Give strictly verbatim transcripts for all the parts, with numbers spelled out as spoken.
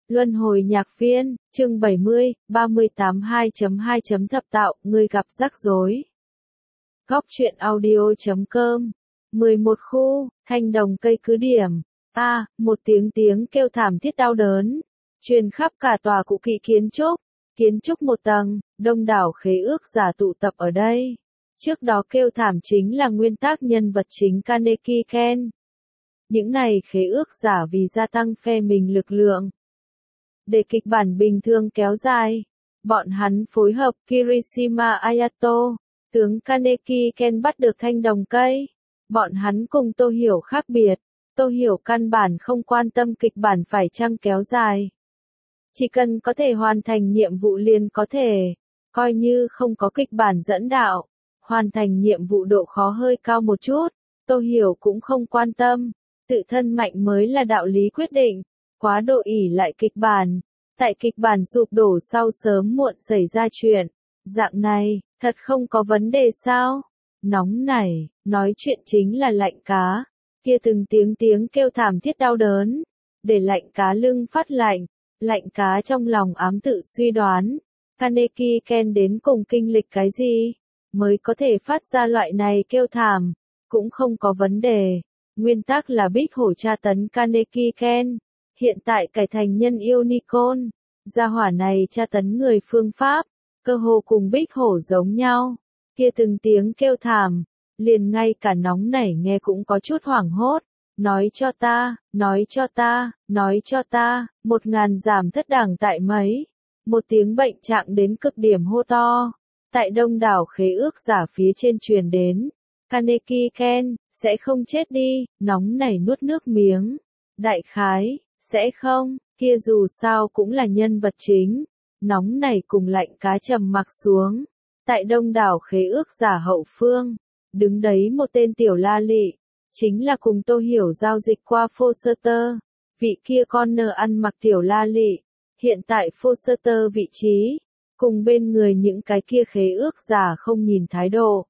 Luân hồi nhạc viên, chương bảy mươi, ba mươi tám hai chấm hai Thập tạo, người gặp rắc rối. Góc truyện audio chấm com. mười một khu, thanh đồng cây cứ điểm. A, một tiếng tiếng kêu thảm thiết đau đớn, truyền khắp cả tòa cụ kỵ kiến trúc. Kiến trúc một tầng, đông đảo khế ước giả tụ tập ở đây. Trước đó kêu thảm chính là nguyên tác nhân vật chính Kaneki Ken. Những này khế ước giả vì gia tăng phe mình lực lượng. Để kịch bản bình thường kéo dài, bọn hắn phối hợp Kirishima Ayato, tướng Kaneki Ken bắt được thanh đồng cây. Bọn hắn cùng Tô Hiểu khác biệt, Tô Hiểu căn bản không quan tâm kịch bản phải chăng kéo dài. Chỉ cần có thể hoàn thành nhiệm vụ liền có thể, coi như không có kịch bản dẫn đạo, hoàn thành nhiệm vụ độ khó hơi cao một chút, Tô Hiểu cũng không quan tâm, tự thân mạnh mới là đạo lý quyết định, quá độ ỷ lại kịch bản, tại kịch bản sụp đổ sau sớm muộn xảy ra chuyện, dạng này, thật không có vấn đề sao? Nóng này, nói chuyện chính là lạnh cá, kia từng tiếng tiếng kêu thảm thiết đau đớn, để lạnh cá lưng phát lạnh. Lạnh cá trong lòng ám tự suy đoán, Kaneki Ken đến cùng kinh lịch cái gì, mới có thể phát ra loại này kêu thảm, cũng không có vấn đề. Nguyên tắc là Bích Hổ tra tấn Kaneki Ken, hiện tại cải thành nhân yêu Nikon, gia hỏa này tra tấn người phương pháp, cơ hồ cùng Bích Hổ giống nhau, kia từng tiếng kêu thảm, liền ngay cả nóng nảy nghe cũng có chút hoảng hốt. Nói cho ta, nói cho ta, nói cho ta, một ngàn giảm thất đẳng tại mấy. Một tiếng bệnh trạng đến cực điểm hô to. Tại đông đảo khế ước giả phía trên truyền đến. Kaneki Ken, sẽ không chết đi, nóng nảy nuốt nước miếng. Đại khái, sẽ không, kia dù sao cũng là nhân vật chính. Nóng nảy cùng lạnh cá trầm mặc xuống. Tại đông đảo khế ước giả hậu phương. Đứng đấy một tên tiểu la lị. Chính là cùng Tô Hiểu giao dịch qua Foster, vị kia con nờ ăn mặc tiểu la lị, hiện tại Foster vị trí, cùng bên người những cái kia khế ước giả không nhìn thái độ.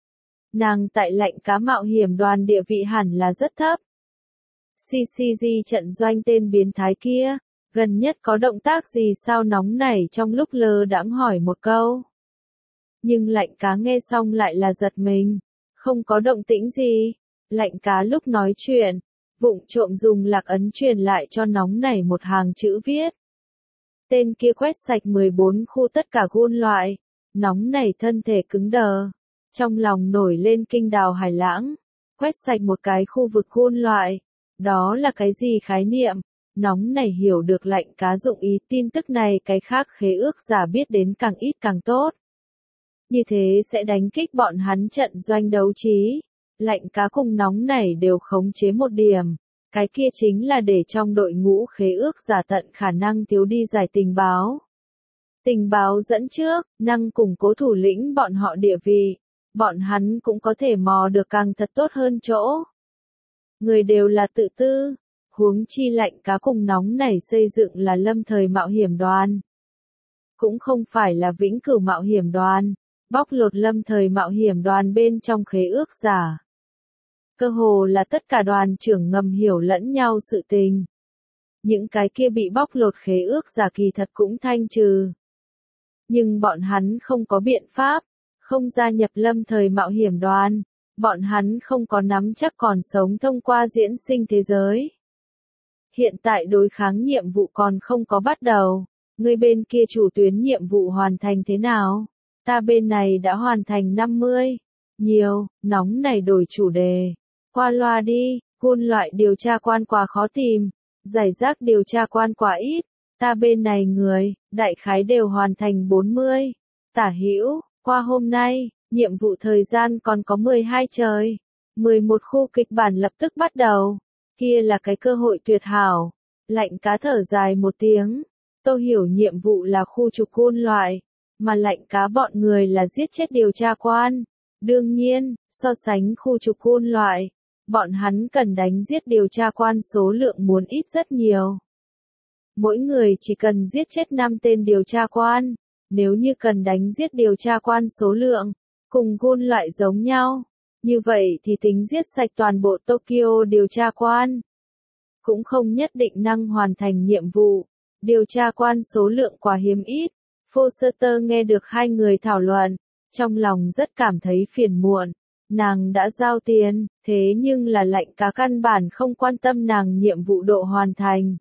Nàng tại lạnh cá mạo hiểm đoàn địa vị hẳn là rất thấp. xê xê giê trận doanh tên biến thái kia, gần nhất có động tác gì sao nóng nảy trong lúc lơ đãng hỏi một câu. Nhưng lạnh cá nghe xong lại là giật mình, không có động tĩnh gì. Lạnh cá lúc nói chuyện, vụng trộm dùng lạc ấn truyền lại cho nóng nảy một hàng chữ viết. Tên kia quét sạch mười bốn khu tất cả gun loại, nóng nảy thân thể cứng đờ, trong lòng nổi lên kinh đào hải lãng, quét sạch một cái khu vực gun loại, đó là cái gì khái niệm, nóng nảy hiểu được lạnh cá dụng ý tin tức này cái khác khế ước giả biết đến càng ít càng tốt. Như thế sẽ đánh kích bọn hắn trận doanh đấu trí. Lạnh cá cùng nóng nảy đều khống chế một điểm, cái kia chính là để trong đội ngũ khế ước giả tận khả năng thiếu đi giải tình báo. Tình báo dẫn trước, năng củng cố thủ lĩnh bọn họ địa vị, bọn hắn cũng có thể mò được càng thật tốt hơn chỗ. Người đều là tự tư, huống chi lạnh cá cùng nóng nảy xây dựng là lâm thời mạo hiểm đoàn. Cũng không phải là vĩnh cửu mạo hiểm đoàn, bóc lột lâm thời mạo hiểm đoàn bên trong khế ước giả. Cơ hồ là tất cả đoàn trưởng ngầm hiểu lẫn nhau sự tình. Những cái kia bị bóc lột khế ước giả kỳ thật cũng thanh trừ. Nhưng bọn hắn không có biện pháp, không gia nhập lâm thời mạo hiểm đoàn, bọn hắn không có nắm chắc còn sống thông qua diễn sinh thế giới. Hiện tại đối kháng nhiệm vụ còn không có bắt đầu, người bên kia chủ tuyến nhiệm vụ hoàn thành thế nào? Ta bên này đã hoàn thành năm mươi. Nhiều, nóng này đổi chủ đề. Qua loa đi, gun loại điều tra quan quá khó tìm, giải rác điều tra quan quá ít, ta bên này người, đại khái đều hoàn thành bốn mươi. Tả hữu, qua hôm nay, nhiệm vụ thời gian còn có mười hai trời, mười một khu kịch bản lập tức bắt đầu, kia là cái cơ hội tuyệt hảo. Lạnh cá thở dài một tiếng, Tô Hiểu nhiệm vụ là khu trục gun loại, mà lạnh cá bọn người là giết chết điều tra quan. Đương nhiên, so sánh khu trục gun loại, bọn hắn cần đánh giết điều tra quan số lượng muốn ít rất nhiều. Mỗi người chỉ cần giết chết năm tên điều tra quan, nếu như cần đánh giết điều tra quan số lượng, cùng gun loại giống nhau, như vậy thì tính giết sạch toàn bộ Tokyo điều tra quan. Cũng không nhất định năng hoàn thành nhiệm vụ, Điều tra quan số lượng quá hiếm ít. Foster nghe được hai người thảo luận, trong lòng rất cảm thấy phiền muộn. Nàng đã giao tiền, thế nhưng là lạnh cá căn bản không quan tâm nàng nhiệm vụ độ hoàn thành.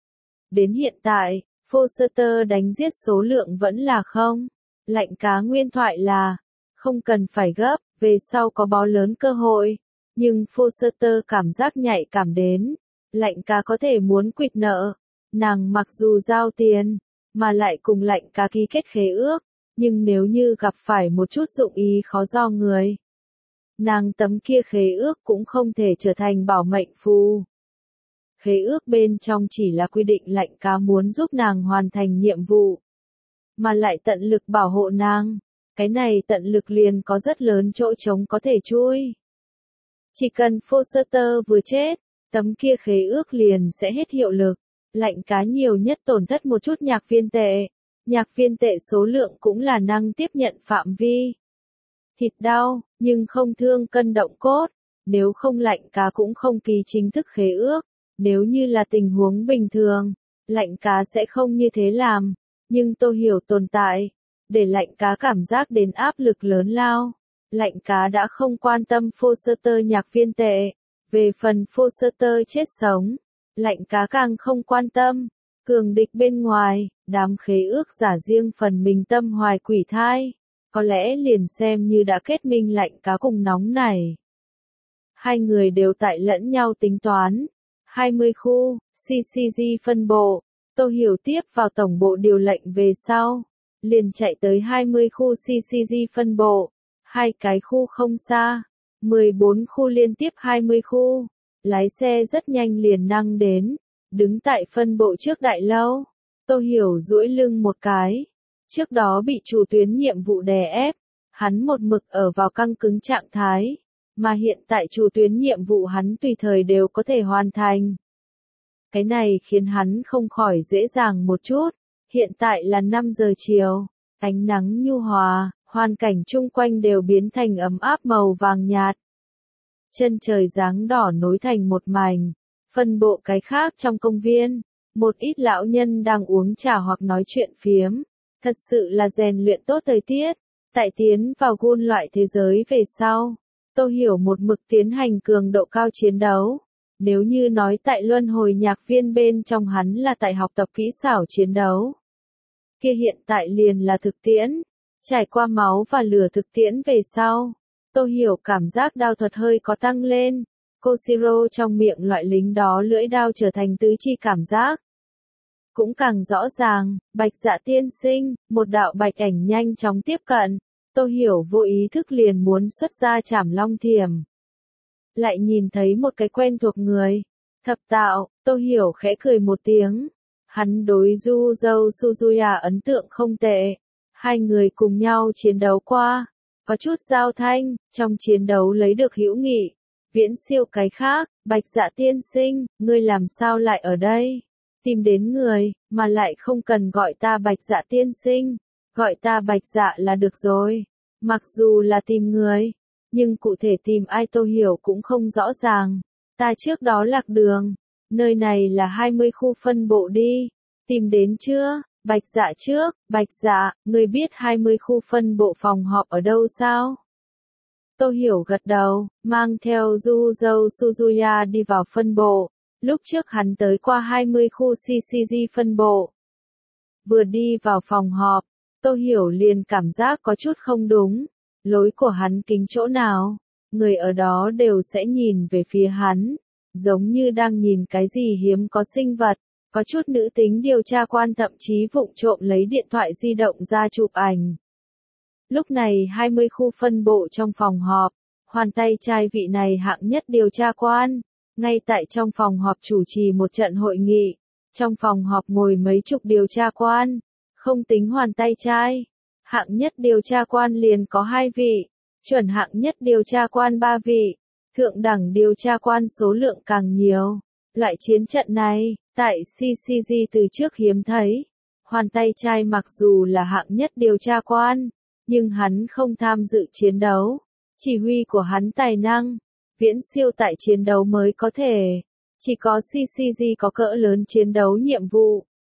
Đến hiện tại, Foster đánh giết số lượng vẫn là không. Lạnh cá nguyên thoại là, không cần phải gấp, về sau có bó lớn cơ hội. Nhưng Foster cảm giác nhạy cảm đến, lạnh cá có thể muốn quỵt nợ. Nàng mặc dù giao tiền, mà lại cùng lạnh cá ký kết khế ước, nhưng nếu như gặp phải một chút dụng ý khó do người, nàng tấm kia khế ước cũng không thể trở thành bảo mệnh phù. Khế ước bên trong chỉ là quy định lạnh cá muốn giúp nàng hoàn thành nhiệm vụ, mà lại tận lực bảo hộ nàng. Cái này tận lực liền có rất lớn chỗ trống có thể chui. Chỉ cần Foster vừa chết, tấm kia khế ước liền sẽ hết hiệu lực. Lạnh cá nhiều nhất tổn thất một chút nhạc viên tệ. Nhạc viên tệ số lượng cũng là năng tiếp nhận phạm vi. Thịt đau, nhưng không thương cân động cốt. Nếu không lạnh cá cũng không ký chính thức khế ước. Nếu như là tình huống bình thường, lạnh cá sẽ không như thế làm. Nhưng tôi hiểu tồn tại, để lạnh cá cảm giác đến áp lực lớn lao. Lạnh cá đã không quan tâm Foster nhạc viên tệ. Về phần Foster chết sống, lạnh cá càng không quan tâm. Cường địch bên ngoài, đám khế ước giả riêng phần mình tâm hoài quỷ thai. Có lẽ liền xem như đã kết minh lạnh cá cùng nóng này. Hai người đều tại lẫn nhau tính toán. hai mươi khu, xê xê giê phân bộ. Tôi hiểu tiếp vào tổng bộ điều lệnh về sau. Liền chạy tới hai mươi khu xê xê giê phân bộ. Hai cái khu không xa. mười bốn khu liên tiếp hai mươi khu. Lái xe rất nhanh liền năng đến. Đứng tại phân bộ trước đại lâu. Tôi hiểu duỗi lưng một cái. Trước đó bị chủ tuyến nhiệm vụ đè ép. Hắn một mực ở vào căng cứng trạng thái. Mà hiện tại chủ tuyến nhiệm vụ hắn tùy thời đều có thể hoàn thành. Cái này khiến hắn không khỏi dễ dàng một chút. Hiện tại là năm giờ chiều. Ánh nắng nhu hòa, hoàn cảnh chung quanh đều biến thành ấm áp màu vàng nhạt. Chân trời dáng đỏ nối thành một mảnh. Phân bộ cái khác trong công viên, một ít lão nhân đang uống trà hoặc nói chuyện phiếm. Thật sự là rèn luyện tốt thời tiết. Tại tiến vào gun loại thế giới về sau, tôi hiểu một mực tiến hành cường độ cao chiến đấu. Nếu như nói tại luân hồi nhạc viên bên trong hắn là tại học tập kỹ xảo chiến đấu, kia hiện tại liền là thực tiễn. Trải qua máu và lửa thực tiễn về sau, tôi hiểu cảm giác đao thuật hơi có tăng lên. Koshiro trong miệng loại lính đó lưỡi đao trở thành tứ chi cảm giác. Cũng càng rõ ràng, Bạch Dạ tiên sinh, một đạo bạch ảnh nhanh chóng tiếp cận. Tôi hiểu vô ý thức liền muốn xuất ra Trảm Long Thiểm. Lại nhìn thấy một cái quen thuộc người. Thập Tạo, tôi hiểu khẽ cười một tiếng. Hắn đối Du Dâu Suzuya ấn tượng không tệ. Hai người cùng nhau chiến đấu qua. Có chút giao thanh, trong chiến đấu lấy được hữu nghị. Viễn siêu cái khác, Bạch Dạ tiên sinh, ngươi làm sao lại ở đây? Tìm đến người, mà lại không cần gọi ta Bạch Dạ tiên sinh. Gọi ta Bạch Dạ là được rồi. Mặc dù là tìm người, nhưng cụ thể tìm ai tôi hiểu cũng không rõ ràng. Ta trước đó lạc đường. Nơi này là hai mươi khu phân bộ đi. Tìm đến chưa? Bạch Dạ trước. Bạch Dạ, ngươi biết hai mươi khu phân bộ phòng họp ở đâu sao? Tôi hiểu gật đầu, mang theo Du Dâu Suzuya đi vào phân bộ. Lúc trước hắn tới qua hai mươi khu xê xê giê phân bộ. Vừa đi vào phòng họp, tôi hiểu liền cảm giác có chút không đúng. Lối của hắn kính chỗ nào? Người ở đó đều sẽ nhìn về phía hắn. Giống như đang nhìn cái gì hiếm có sinh vật. Có chút nữ tính điều tra quan thậm chí vụng trộm lấy điện thoại di động ra chụp ảnh. Lúc này hai mươi khu phân bộ trong phòng họp. Hoàn tay trai vị này hạng nhất điều tra quan. Ngay tại trong phòng họp chủ trì một trận hội nghị. Trong phòng họp ngồi mấy chục điều tra quan. Không tính hoàn tay trai. Hạng nhất điều tra quan liền có hai vị. Chuẩn hạng nhất điều tra quan ba vị. Thượng đẳng điều tra quan số lượng càng nhiều. Loại chiến trận này, tại xê xê giê từ trước hiếm thấy. Hoàn tay trai mặc dù là hạng nhất điều tra quan, nhưng hắn không tham dự chiến đấu. Chỉ huy của hắn tài năng, viễn siêu tại chiến đấu mới có thể. Chỉ có xê xê giê có cỡ lớn chiến đấu nhiệm vụ.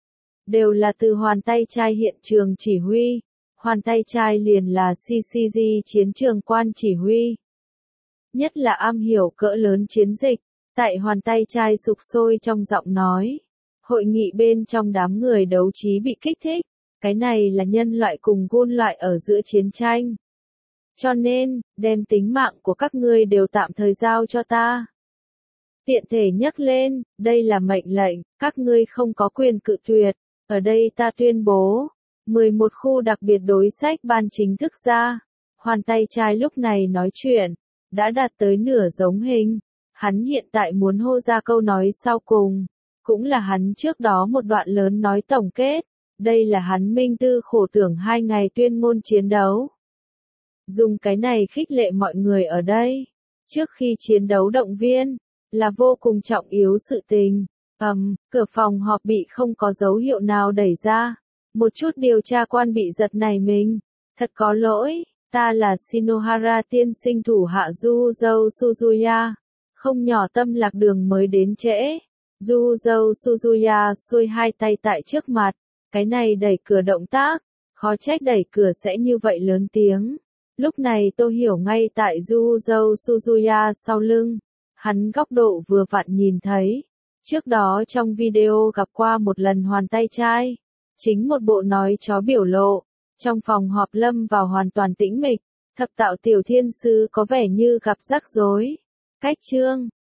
đều là từ Hoàn Tay Trai hiện trường chỉ huy. Hoàn Tay Trai liền là xê xê giê chiến trường quan chỉ huy. Nhất là am hiểu cỡ lớn chiến dịch, tại Hoàn Tay Trai sục sôi trong giọng nói. Hội nghị bên trong đám người đấu trí bị kích thích, cái này là nhân loại cùng gun loại ở giữa chiến tranh. Cho nên, đem tính mạng của các ngươi đều tạm thời giao cho ta. Tiện thể nhắc lên, đây là mệnh lệnh, các ngươi không có quyền cự tuyệt. Ở đây ta tuyên bố, mười một khu đặc biệt đối sách ban chính thức ra. Hoàn Tay Trai lúc này nói chuyện, đã đạt tới nửa giống hình. Hắn hiện tại muốn hô ra câu nói sau cùng, cũng là hắn trước đó một đoạn lớn nói tổng kết. Đây là hắn minh tư khổ tưởng hai ngày tuyên ngôn chiến đấu. Dùng cái này khích lệ mọi người ở đây. Trước khi chiến đấu động viên, là vô cùng trọng yếu sự tình. Ầm, um, cửa phòng họp bị không có dấu hiệu nào đẩy ra. Một chút điều tra quan bị giật nảy mình. Thật có lỗi, ta là Shinohara tiên sinh thủ hạ Yuzou Suzuya. Không nhỏ tâm lạc đường mới đến trễ. Yuzou Suzuya xuôi hai tay tại trước mặt. Cái này đẩy cửa động tác, khó trách đẩy cửa sẽ như vậy lớn tiếng. Lúc này tôi hiểu ngay tại Yuzou Suzuya sau lưng. Hắn góc độ vừa vặn nhìn thấy. Trước đó trong video gặp qua một lần Hoàn Tay Trai. Chính một bộ nói chó biểu lộ. Trong phòng họp lâm vào hoàn toàn tĩnh mịch. Thập tạo tiểu thiên sư có vẻ như gặp rắc rối. Cách chương